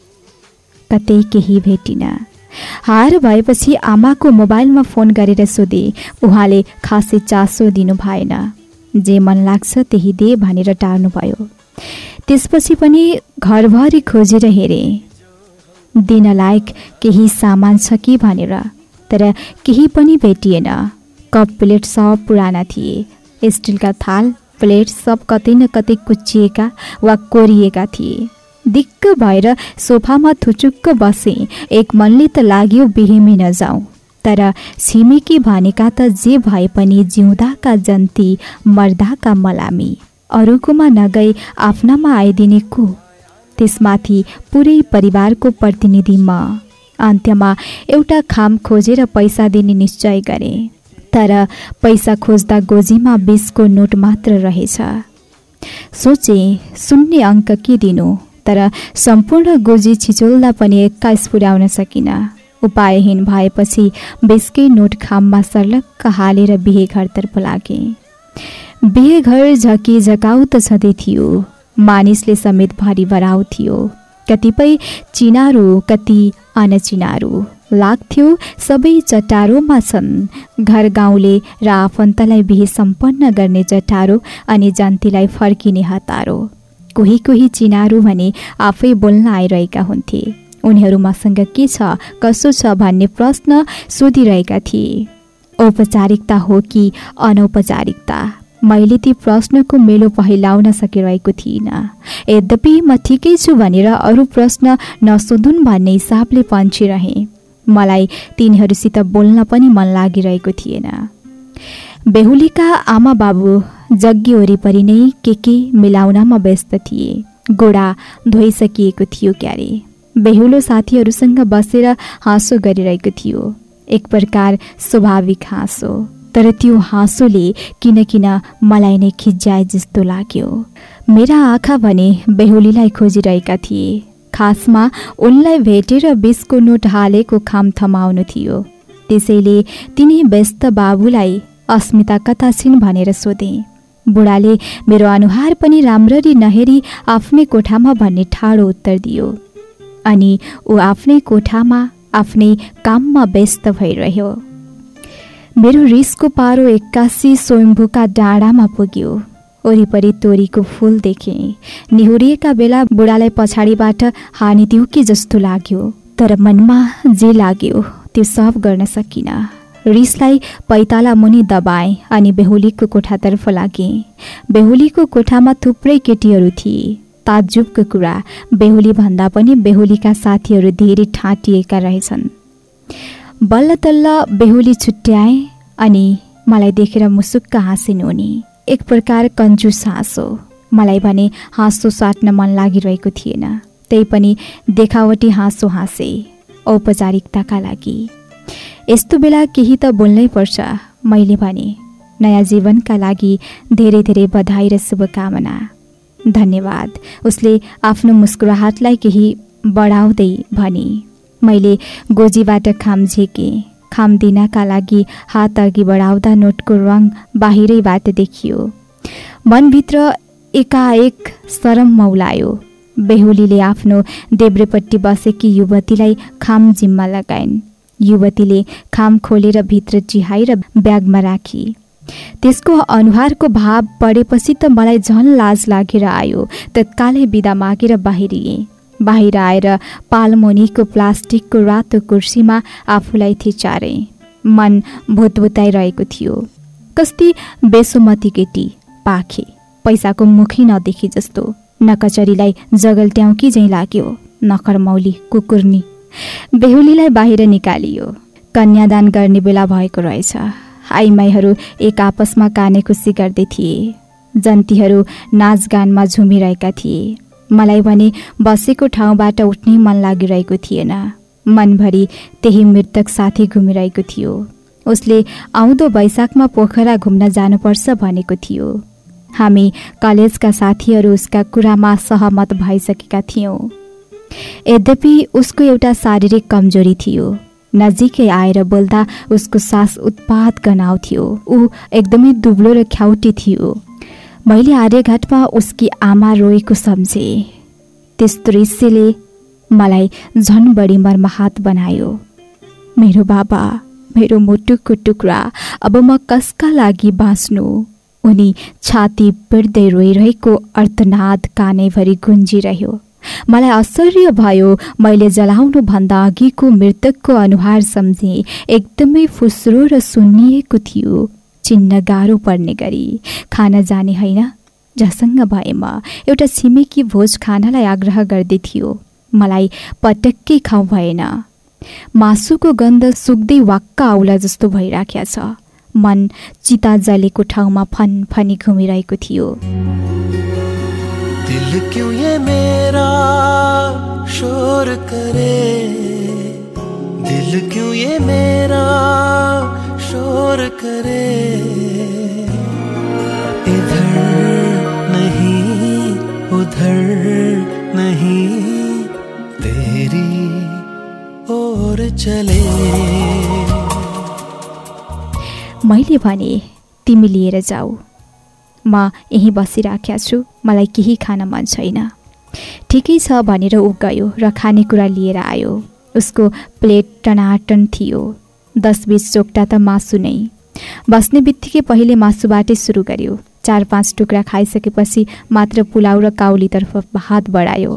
कतै केही भेटिन। हार भएपछि आमाको मोबाइलमा फोन गरेर सोधे। उहाँले खासै चासो दिनु भएन। जे मन लाग्छ त्यही दे भनेर टार्नुभयो। त्यसपछि पनि घरभरि खोजेर हेरेँ दिन लायक केही सामान छ कि भनेर, तर केही पनि भेटिएन। कप प्लेट सब पुराना थिए। स्टिलका थाल प्लेट सब कतै न कतै कुच्चिएका वा कोरिएका थिए। दिक्क भएर सोफामा थुचुक्क बसेँ। एक मनले त लाग्यो बिहेमै नजाउँ, तर छिमेकी भनेका त जे भए पनि जिउँदाका जन्ती, मर्दाका मलामी। अरूकोमा नगई आफ्नामा आइदिने को? त्यसमाथि पुरै परिवारको प्रतिनिधि म। अन्त्यमा एउटा खाम खोजेर पैसा दिने निश्चय गरेँ। तर पैसा खोज्दा गोजीमा 20 को नोट मात्र रहेछ। सोचे शून्य अङ्क के दिनु, तर सम्पूर्ण गोजी छिचोल्दा पनि 21 पुर्याउन सकिन। उपायहीन भएपछि 20 कै नोट खाममा सर्लक्क हालेर बिहे घरतर्फ लागे। बिहे घर झकी झकाउ त छँदै थियो। मानिसले समेत भरी भराउ थियो। कतिपय चिनारू, कति अनचिनारू लाग्थ्यो। सबै चटारोमा छन्। घर गाउँले र आफन्तलाई बिहे सम्पन्न गर्ने चटारो अनि जन्तीलाई फर्किने हतारो। कोही कोही चिनारू भने आफै बोल्न आइरहेका हुन्थे। उनीहरू मसँग के छ कसो छ भन्ने प्रश्न सोधिरहेका थिए। औपचारिकता हो कि अनौपचारिकता, मैले ती प्रश्नको मेलो पहिलाउन सकिरहेको थिइनँ। यद्यपि म ठिकै छु भनेर अरू प्रश्न नसोधुन् भन्ने हिसाबले पन्छिरहेँ। मलाई तिनीहरूसित बोल्न पनि मन लागिरहेको थिएन। बेहुलीका आमा बाबु जग्गी वरिपरि नै के मिलाउनमा व्यस्त थिए। गोडा धोइसकिएको थियो क्यारे। बेहुलो साथीहरूसँग बसेर हाँसो गरिरहेको थियो। एक प्रकार स्वाभाविक हाँसो, तर त्यो हाँसोले किन किन मलाई नै खिज्जाए जस्तो लाग्यो। मेरा आँखा भने बेहुलीलाई खोजिरहेका थिए। खासमा उनलाई भेटेर 20 को नोट हालेको खाम थमाउनु थियो। त्यसैले तिनी व्यस्त बाबुलाई अस्मिता कता छिन् भनेर सोधे। बुढाले मेरो अनुहार पनि राम्ररी नहेरी आफ्नै कोठामा भन्ने ठाडो उत्तर दियो। अनि ऊ आफ्नै कोठामा आफ्नै काममा व्यस्त भइरह्यो। मेरो रिसको पारो 81 स्वयम्भूका डाँडामा पुग्यो। वरिपरि तोरीको फूल देखेँ। निहुरिएका बेला बुढालाई पछाडिबाट हानिदिउ कि जस्तो लाग्यो, तर मनमा जे लाग्यो त्यो सब गर्न सकिनँ। रिसलाई पैताला मुनि दबाएँ अनि बेहुलीको कोठातर्फ लागेँ। बेहुलीको कोठामा थुप्रै केटीहरू थिए। ताज्जुबको कुरा, बेहुली भन्दा पनि बेहुलीका साथीहरू धेरै ठाटिएका रहेछन्। बल्ल तल्ल बेहुली छुट्याए अनि मलाई देखेर मुसुक्क हाँसिन् उनी। एक प्रकार कन्जुस हाँसो। मलाई भने हाँसो साट्न मन लागिरहेको थिएन। त्यही पनि देखावटी हाँसो हाँसे, औपचारिकताका लागि। यस्तो बेला केही त बोल्नै पर्छ। मैले भने, नयाँ जीवनका लागि धेरै धेरै बधाई र शुभकामना। धन्यवाद। उसले आफ्नो मुस्कुराहटलाई केही बढाउँदै भने। मैले गोजीबाट खाम झिकेँ। खाम दिनका लागि हात अघि बढाउँदा नोटको रङ बाहिरैबाट देखियो। मनभित्र एकाएक शरम मौलायो। बेहुलीले आफ्नो देब्रेपट्टि बसेकी युवतीलाई खाम जिम्मा लगाइन्। युवतीले खाम खोलेर भित्र चिहाएर ब्यागमा राखी। त्यसको अनुहारको भाव पढेपछि त मलाई झन लाज लागेर आयो। तत्कालै बिदा मागेर बाहिरिएँ। बाहिर आएर पालमुनिको प्लास्टिकको रातो कुर्सीमा आफूलाई थिचारेँ। मन भुतभुताइरहेको थियो। कस्ती बेसुमती केटी, पाखे, पैसाको मुखी नदेखि जस्तो। न कचरीलाई जगल्ट्याउकी झैँ लाग्यो, न कर्मौली कुकुर्नी। बेहुलीलाई बाहिर निकालियो। कन्यादान गर्ने बेला भएको रहेछ। आइमाईहरू एक आपसमा कानेकुसी गर्दै थिए। जन्तीहरू नाचगानमा झुमिरहेका थिए। मलाई भने बसेको ठाउँबाट उठ्नै मन लागिरहेको थिएन। मनभरि त्यही मृतक साथी घुमिरहेको थियो। उसले आउँदो वैशाखमा पोखरा घुम्न जानुपर्छ भनेको थियो। हामी कलेजका साथीहरू उसका कुरामा सहमत भइसकेका थियौँ। यद्यपि उसको एउटा शारीरिक कमजोरी थियो। नजिकै आएर बोल्दा उसको सास उत्पात गनाउँथ्यो। ऊ एकदमै दुब्लो र ख्याउटी थियो। मैले आर्यघाटमा उसकी आमा रोएको सम्झेँ। त्यस दृश्यले मलाई झन बढी मर्माहत बनायो। मेरो बाबा, मेरो मुटुको टुक्रा, अब म कसका लागि बाँच्नु? उनी छाती पिट्दै रोइरहेको अर्थनाद कानैभरि गुन्जिरह्यो। मलाई आश्चर्य भयो। मैले जलाउनु भन्दा अघिको मृतकको अनुहार सम्झेँ। एकदमै फुस्रो र सुन्निएको थियो। चिन्न गाह्रो पर्ने गरी। खान जाने होइन, जसँग भए म एउटा छिमेकी भोज खानलाई आग्रह गर्दै थियो। मलाई पटक्कै खाउँ भएन। मासुको गन्ध सुक्दै वाक्क आउला जस्तो भइराखेको छ। मन चिता जलेको ठाउँमा फनफनी घुमिरहेको थियो। दिल क्यों ये मेरा शोर करे, दिल क्यों ये मेरा शोर करे, इधर नहीं उधर नहीं तेरी ओर चले। मैले भने, तिमी लिएर जाऊ, म यहीँ बसिराखेको छु, मलाई केही खान मन छैन। ठिकै छ भनेर ऊ गयो र खानेकुरा लिएर आयो। उसको प्लेट टनाटन थियो। 10-20 चोक्टा त मासु नै। बस्ने बित्तिकै पहिले मासुबाटै सुरु गर्यो। 4-5 टुक्रा खाइसकेपछि मात्र पुलाउ र काउलीतर्फ हात बढायो।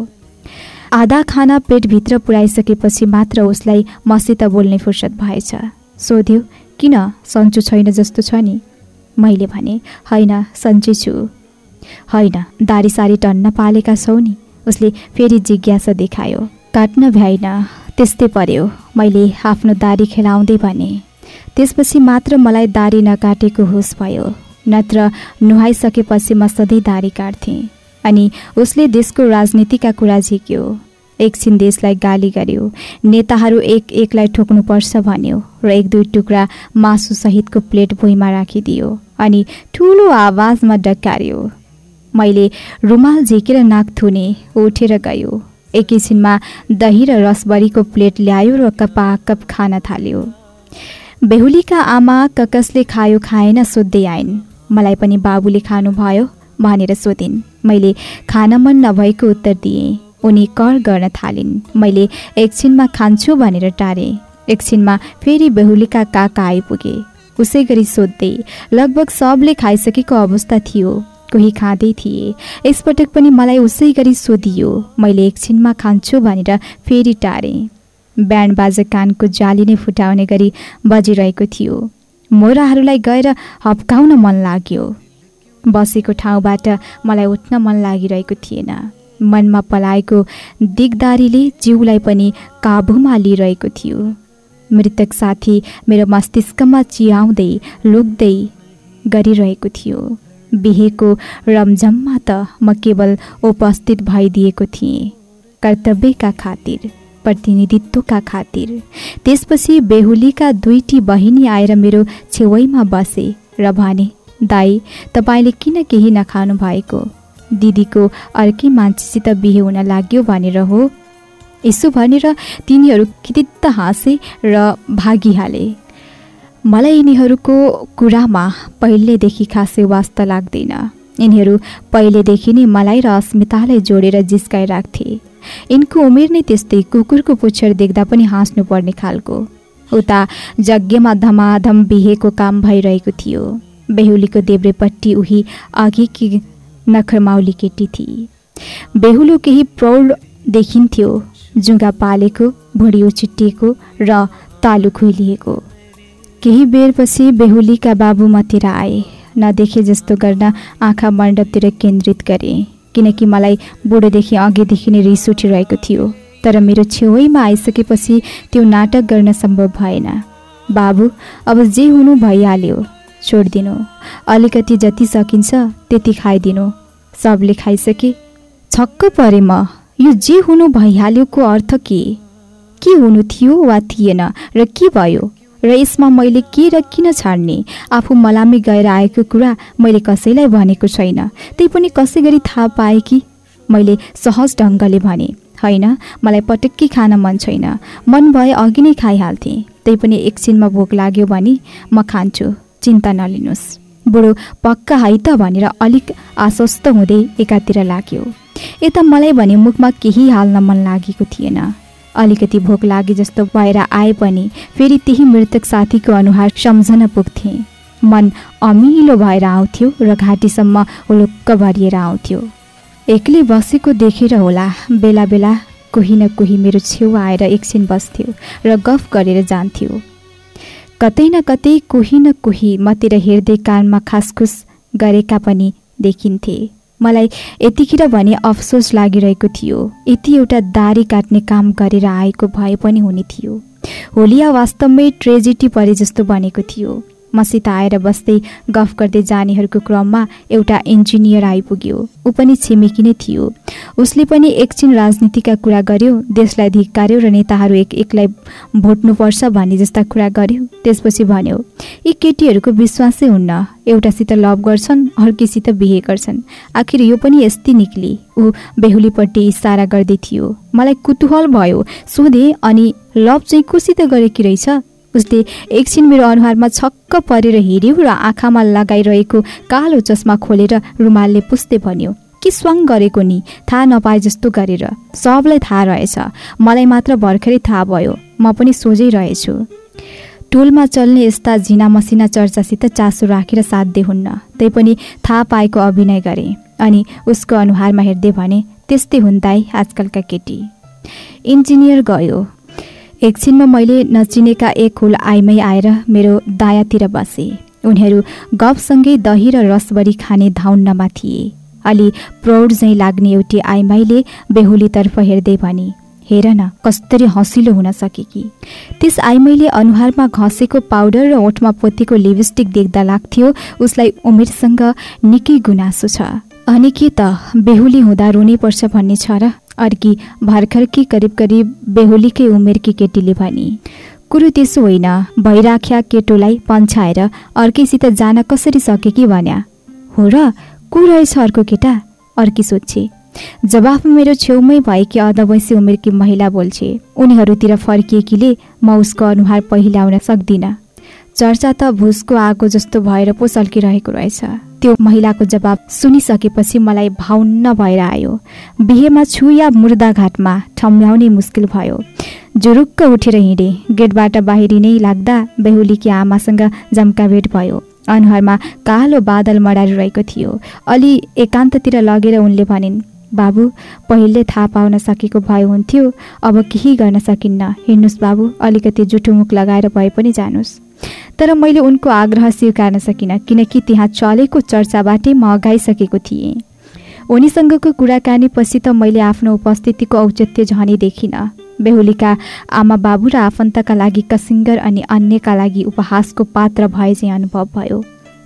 आधा खाना पेटभित्र पुर्याइसकेपछि मात्र उसलाई मसित बोल्ने फुर्सद भएछ। सोध्यो, किन सन्चो छैन जस्तो छ नि? मैले भने, होइन सन्चै छु। होइन, दारी सारी टन्न पालेका छौ नि? उसले फेरि जिज्ञासा देखायो। काट्न भ्याइन, त्यस्तै पर्यो। मैले आफ्नो दारी खेलाउँदै भने। त्यसपछि मात्र मलाई दारी नकाटेको होस भयो। नत्र नुहाइसकेपछि म सधैँ दारी काट्थेँ। अनि उसले देशको राजनीतिका कुरा झिक्यो। एकछिन देशलाई गाली गर्यो। नेताहरू एक एकलाई ठोक्नुपर्छ भन्यो र 1-2 टुक्रा मासु सहितको प्लेट भुइँमा राखिदियो। अनि ठुलो आवाजमा डकार्यो। मैले रुमाल झिकेर नाक थुने। उठेर गयो। एकैछिनमा दही र रसबरीको प्लेट ल्यायो र कपाकप खान थाल्यो। बेहुलीका आमा ककसले खायो खाएन सोध्दै आइन्। मलाई पनि बाबुले खानुभयो भनेर सोधिन्। मैले खान मन नभएको उत्तर दिएँ। उनी कर गर्न थालिन्। मैले एकछिनमा खान्छु भनेर टारेँ। एकछिनमा फेरि बेहुलीका काका आइपुगे। उसै गरी सोध्दै। लगभग सबले खाइसकेको अवस्था थियो। कोही खाँदै थिए। यसपटक पनि मलाई उसै गरी सोधियो। मैले एकछिनमा खान्छु भनेर फेरि टारेँ। ब्यान्ड बाजा कानको जाली नै फुटाउने गरी बजिरहेको थियो। मोराहरूलाई गएर हप्काउन मन लाग्यो। बसेको ठाउँबाट मलाई उठ्न मन लागिरहेको थिएन। मनमा पलाएको दिगदारीले जिउलाई पनि काबुमा लिइरहेको थियो। मृतक साथी मेरो मस्तिष्कमा चियाउँदै लुक्दै गरिरहेको थियो। बिहेको रमझममा त म केवल उपस्थित भइदिएको थिएँ, कर्तव्यका खातिर, प्रतिनिधित्वका खातिर। त्यसपछि बेहुलीका दुईटी बहिनी आएर मेरो छेउैमा बसे र भने, दाई तपाईँले किन केही नखानु भएको? दिदीको अर्कै मान्छेसित बिहे हुन लाग्यो भनेर हो? यसो भनेर तिनीहरू कितित्त हाँसे र भागिहाले। मलाई यिनीहरूको कुरामा पहिलेदेखि खासै वास्ता लाग्दैन। यिनीहरू पहिलेदेखि नै मलाई र अस्मितालाई जोडेर जिस्काइराख्थे। यिनको उमेर नै त्यस्तै, कुकुरको पुच्छर देख्दा पनि हाँस्नु पर्ने खालको। उता यज्ञमा धमाधम बिहेको काम भइरहेको थियो। बेहुलीको देब्रेपट्टि उही अघिकी नखरमाउली केटी थिए। बेहुलो केही प्रौढ देखिन्थ्यो, जुङ्गा पालेको, भुँडी उछिटिएको र तालु खुइलिएको। केही बेरपछि बेहुलीका बाबु मतिर आए। नदेखे जस्तो गर्न आँखा मण्डपतिर केन्द्रित गरे, किनकि मलाई बुढोदेखि अघिदेखि नै रिस उठिरहेको थियो। तर मेरो छेउैमा आइसकेपछि त्यो नाटक गर्न सम्भव भएन। बाबु, अब जे हुनु भइहाल्यो, छोडिदिनु। अलिकति जति सकिन्छ त्यति खाइदिनु। सबले खाइसके। छक्क परे म। यो जे हुनु भइहाल्योको अर्थ के हुनु थियो वा थिएन र के भयो र यसमा मैले के र किन छाड्ने? आफू मलामी गएर आएको कुरा मैले कसैलाई भनेको छैन। त्यही पनि कसै गरी थाहा पाए कि? मैले सहज ढङ्गले भने, होइन, मलाई पटक्कै खान मन छैन। मन भए अघि नै खाइहाल्थेँ। त्यही पनि एकछिनमा भोक लाग्यो भने म खान्छु, चिन्ता नलिनुहोस्। बुढो पक्का है त भनेर अलिक आश्वस्त हुँदै एकातिर लाग्यो। यता मलाई भने मुखमा केही हाल्न मन लागेको थिएन। अलिकति भोक लागे जस्तो भएर आए पनि फेरि त्यही मृतक साथीको अनुहार सम्झन पुग्थेँ। मन अमिलो भएर आउँथ्यो र घाँटीसम्म हुलुक्क भरिएर आउँथ्यो। एक्लै बसेको देखेर होला बेला बेला कोही न कोही मेरो छेउ आएर एकछिन बस्थ्यो र गफ गरेर जान्थ्यो। कतै न कतै कोही न कोही मतिर हेर्दै कानमा खासखुस गरेका पनि देखिन्थे। मलाई यतिखेर भने अफसोस लागिरहेको थियो। यति एउटा दारी काट्ने काम गरेर आएको भए पनि हुने थियो। होलिया वास्तवमै ट्रेजेडी परे जस्तो बनेको थियो। मसित आएर बस्दै गफ गर्दै जानेहरूको क्रममा एउटा इन्जिनियर आइपुग्यो। ऊ पनि छिमेकी नै थियो। उसले पनि एकछिन राजनीतिका कुरा गर्यो, देशलाई धिक्कार्यो र नेताहरू एक एकलाई भोट्नुपर्छ भन्ने जस्ता कुरा गर्यो। त्यसपछि भन्यो, यी केटीहरूको विश्वासै हुन्न। एउटासित लभ गर्छन्, अर्कीसित बिहे गर्छन्। आखिर यो पनि यस्तै निक्ली। ऊ बेहुलीपट्टि इसारा गर्दै थियो। मलाई कुतूहल भयो। सोधे, अनि लभ चाहिँ कोसित गरेकी रहेछ? उसले एकछिन मेरो अनुहारमा छक्क परेर हेऱ्यो र आँखामा लगाइरहेको कालो चस्मा खोलेर रुमालले पुस्दै भन्यो, के स्वाङ गरेको नि? थाहा नपाए जस्तो गरेर। सबलाई थाहा रहेछ, मलाई मात्र भर्खरै थाहा भयो। म पनि सोझै रहेछु। टोलमा चल्ने यस्ता झिना मसिना चर्चासित चासो राखेर साध्य हुन्न। त्यही पनि थाहा पाएको अभिनय गरे अनि उसको अनुहारमा हेर्दै भने, त्यस्तै हुन् दाइ आजकलका केटी। इन्जिनियर गयो। एकछिनमा मैले नचिनेका एक हुल आइमै आएर मेरो दायाँतिर बसे। उनीहरू गफसँगै दही र रसबरी खाने धाउन्नमा थिए। अलि प्रौढ झैँ लाग्ने एउटी आइमाईले बेहुलीतर्फ हेर्दै भने, हेर न कस्तरी हँसिलो हुन सकेकी। त्यस आइमाईले अनुहारमा घसेको पाउडर र ओठमा पोतेको लिपस्टिक देख्दा लाग्थ्यो उसलाई उमेरसँग निकै गुनासो छ। अनि के त बेहुली हुँदा रुनै पर्छ भन्ने छ र? अर्की भर्खरकी करिब करिब बेहुलीकै उमेरकी केटीले भनी। कुरो त्यसो होइन, भइराख्या केटोलाई पन्छाएर अर्कैसित जान कसरी सके कि भन्या। हो र, को रहेछ अर्को केटा? अर्की सोध्छे। जवाफ मेरो छेउमै भएकी अधवैँसी उमेरकी महिला बोल्छे। उनीहरूतिर फर्किएकीले म उसको अनुहार पहिल्याउन सक्दिनँ। चर्चा त भुसको आगो जस्तो भएर पो सल्किरहेको रहेछ। त्यो महिलाको जवाब सुनिसकेपछि मलाई भाउन्न भएर आयो। बिहेमा छु या मुर्दाघाटमा ठम्याउनै मुस्किल भयो। जुरुक्क उठेर हिँडे। गेटबाट बाहिरिनै लाग्दा बेहुलीकी आमासँग जम्का भेट भयो। अनुहारमा कालो बादल मडारिरहेको थियो। अलि एकान्ततिर लगेर उनले भनिन्, बाबु, पहिले थाहा पाउन सकेको भए हुन्थ्यो, अब केही गर्न सकिन्न। हिँड्नुहोस् बाबु, अलिकति जुठो मुख लगाएर भए पनि जानुहोस्। तर मैले उनको आग्रह स्वीकार्न सकिनँ, किनकि त्यहाँ चलेको चर्चाबाटै म अगाइसकेको थिएँ। उनीसँगको कुराकानी पछि त मैले आफ्नो उपस्थितिको औचित्य झनै देखिनँ। बेहुलीका आमा बाबु र आफन्तका लागि कसिङ्गर अनि अन्यका लागि उपहासको पात्र भए चाहिँ अनुभव भयो।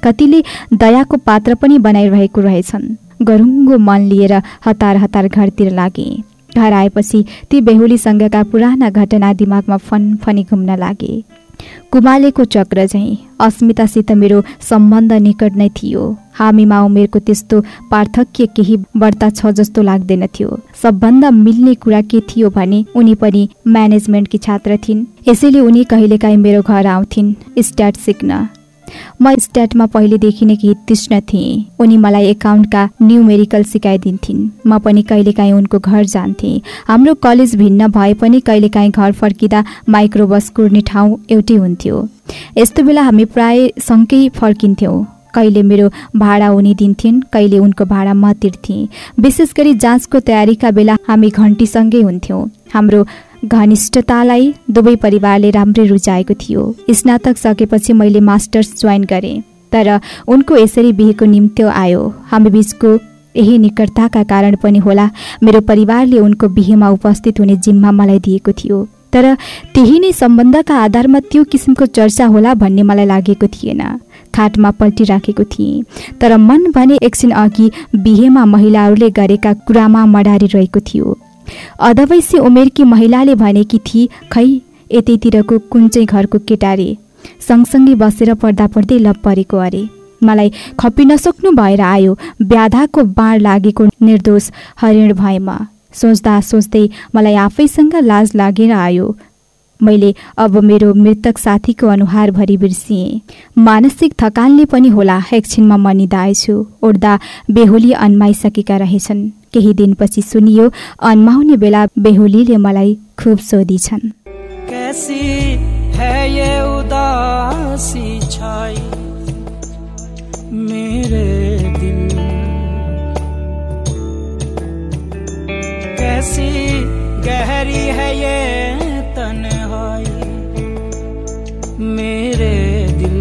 कतिले दयाको पात्र पनि बनाइरहेको रहेछन्। गरुङ्गो मन लिएर हतार हतार घरतिर लागे। घर आएपछि ती बेहुलीसँगका पुराना घटना दिमागमा फनफनी घुम्न लागे। कुमालेको चक्र झैँ अस्मितासित मेरो सम्बन्ध निकट नै थियो। हामीमा उमेरको त्यस्तो पार्थक्य केही बढ्ता छ जस्तो लाग्दैन थियो। सबभन्दा मिल्ने कुरा के थियो भने उनी पनि म्यानेजमेन्टकी छात्र थिइन्। यसैले उनी कहिलेकाहीँ मेरो घर आउँथिन् स्ट्याट सिक्न। म स्ट्याटमा पहिलेदेखि नै केही तीक्ष्ण थिएँ। उनी मलाई एकाउन्टका न्युमेरिकल सिकाइदिन्थिन्। म पनि कहिलेकाहीँ उनको घर जान्थेँ। हाम्रो कलेज भिन्न भए पनि कहिलेकाहीँ घर फर्किँदा माइक्रोबस कुर्ने ठाउँ एउटै हुन्थ्यो। यस्तो बेला हामी प्राय सँगै फर्किन्थ्यौँ। कहिले मेरो भाडा उनी दिन्थिन्, कहिले उनको भाडा म तिर्थेँ। विशेष गरी जाँचको तयारीका बेला हामी घन्टीसँगै हुन्थ्यौँ। हाम्रो घनिष्ठतालाई दुवै परिवारले राम्रै रुचाएको थियो। स्नातक सकेपछि मैले मास्टर्स जोइन गरेँ, तर उनको यसरी बिहेको निम्ति आयो। हामी बीचको यही निकटताका कारण पनि होला मेरो परिवारले उनको बिहेमा उपस्थित हुने जिम्मा मलाई दिएको थियो। तर त्यही नै सम्बन्धका आधारमा त्यो किसिमको चर्चा होला भन्ने मलाई लागेको थिएन। खाटमा पल्टिराखेको थिएँ, तर मन भने एकछिन अघि बिहेमा महिलाहरूले गरेका कुरामा मडारिरहेको थियो। अधवैसी उमेरकी महिलाले भनेकी थिए, खै यतैतिरको कुन चाहिँ घरको केटारे सँगसँगै बसेर पढ्दा पढ्दै लप परेको अरे। मलाई खपि नसक्नु भएर आयो। व्याधाको बाण लागेको निर्दोष हरिण भए म। सोच्दा सोच्दै मलाई आफैसँग लाज लागेर आयो। मैले अब मेरो मृतक साथीको अनुहारभरि बिर्सिएँ। मानसिक थकानले पनि होला एकछिनमा म निदाएछु। उड्दा बेहुली अन्माइसकेका रहेछन्। केही दिनपछि सुनियो अन्माउने बेला बेहुलीले मलाई खुब सोधिछन्, कैसी है ये उदासी छाई मेरे दिल, कैसी गहरी है ये तन्हाई मेरे दिल,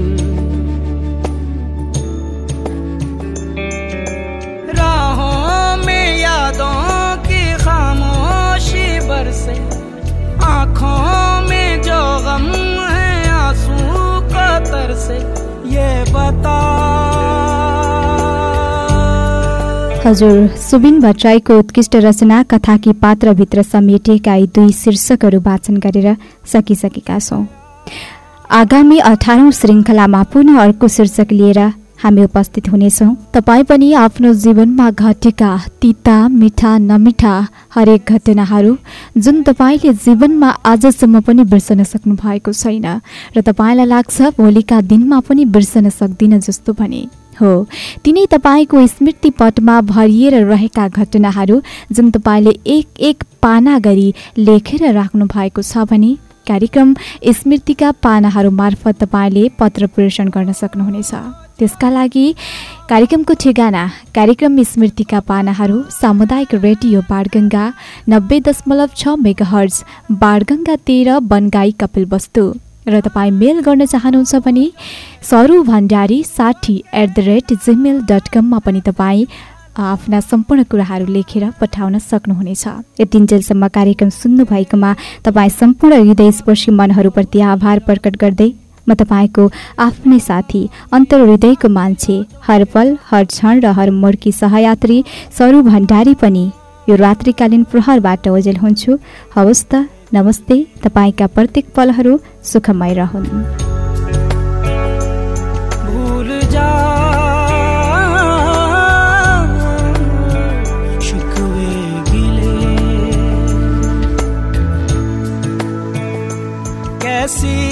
राहों में यादों की खामोशी बरसे, आँखों में जो गम है आंसू का तरसे, ये बता। हजुर, सुबिन भट्टराईको उत्कृष्ट रचना कथाकी पात्रभित्र समेटेका यी दुई शीर्षकहरू वाचन गरेर सकिसकेका छौँ। आगामी 18औं श्रृङ्खलामा पुनः अर्को शीर्षक लिएर हामी उपस्थित हुनेछौँ। तपाईँ पनि आफ्नो जीवनमा घटेका तिता मिठा नमिठा हरेक घटनाहरू जुन तपाईँले जीवनमा आजसम्म पनि बिर्सन सक्नु भएको छैन र तपाईँलाई लाग्छ भोलिका दिनमा पनि बिर्सन सक्दिन जस्तो भने हो, तिनै तपाईँको स्मृति पटमा भरिएर रहेका घटनाहरू जुन तपाईँले एक एक पाना गरी लेखेर राख्नु भएको छ भने कार्यक्रम स्मृतिका पानाहरू मार्फत तपाईँले पत्र प्रेषण गर्न सक्नुहुनेछ। त्यसका लागि कार्यक्रमको ठेगाना कार्यक्रम स्मृतिका पानाहरू सामुदायिक रेडियो बाणगङ्गा 90.6 मेगाहर्ज बाणगङ्गा 13 बनगाई कपिलवस्तु र तपाईँ मेल गर्न चाहनुहुन्छ भने sarubhandari60@gmail.com मा पनि तपाईँ आफ्ना सम्पूर्ण कुराहरू लेखेर पठाउन सक्नुहुनेछ। यतिन्जेलसम्म कार्यक्रम सुन्नुभएकोमा तपाईँ सम्पूर्ण हृदयस्पर्शी मनहरूप्रति आभार प्रकट गर्दै म तपाईँको आफ्नै साथी अन्तर हृदयको मान्छे हरपल हर क्षण र हर मोडकी सहयात्री सरु भण्डारी पनि यो रात्रिकालीन प्रहरबाट ओजेल हुन्छु। हवस् त, नमस्ते। तपाईँका प्रत्येक पलहरू सुखमय रहन्। भूल जा शिकवे गिले, कैसी